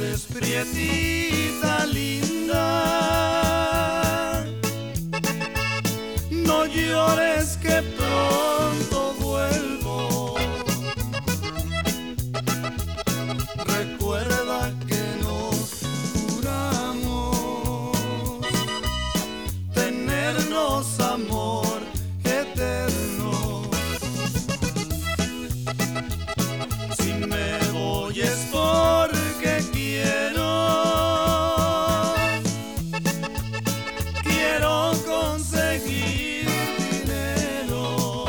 llores, prietita linda, no llores que pronto vuelvo. Recuerda que nos juramos tenernos amor eterno. Si me voy es porque quiero conseguir dinero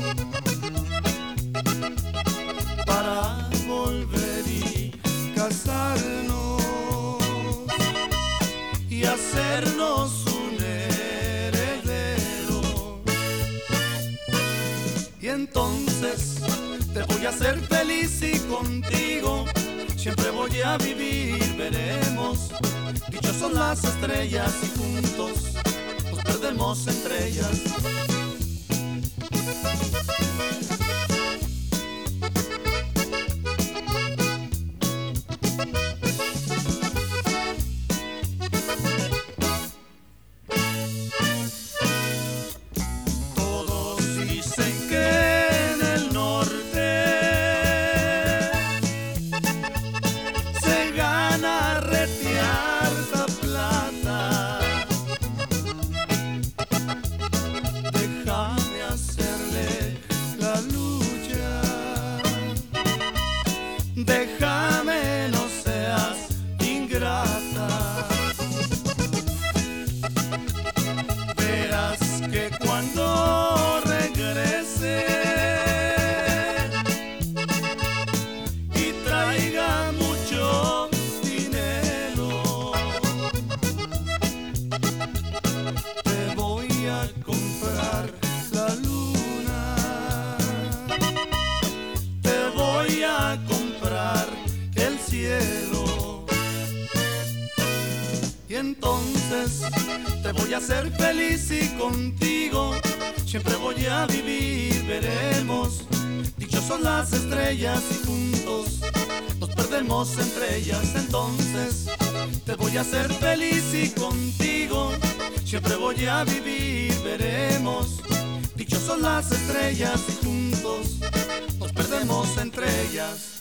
para volver y casarnos y hacernos un heredero. Y entonces te voy a hacer feliz y contigo siempre voy a vivir. Veremos, dichos son las estrellas y juntos nos perdemos entre ellas. Déjame hacerle la lucha, déjame, no seas ingrata. Verás que cuando regrese y traiga mucho dinero, te voy a comprar la luna, te voy a comprar el cielo. Y entonces te voy a hacer feliz y contigo siempre voy a vivir. Veremos, dichos son las estrellas y juntos nos perdemos entre ellas. Entonces te voy a hacer feliz y contigo siempre voy a vivir. Veremos, dichos son las estrellas y juntos nos perdemos entre ellas.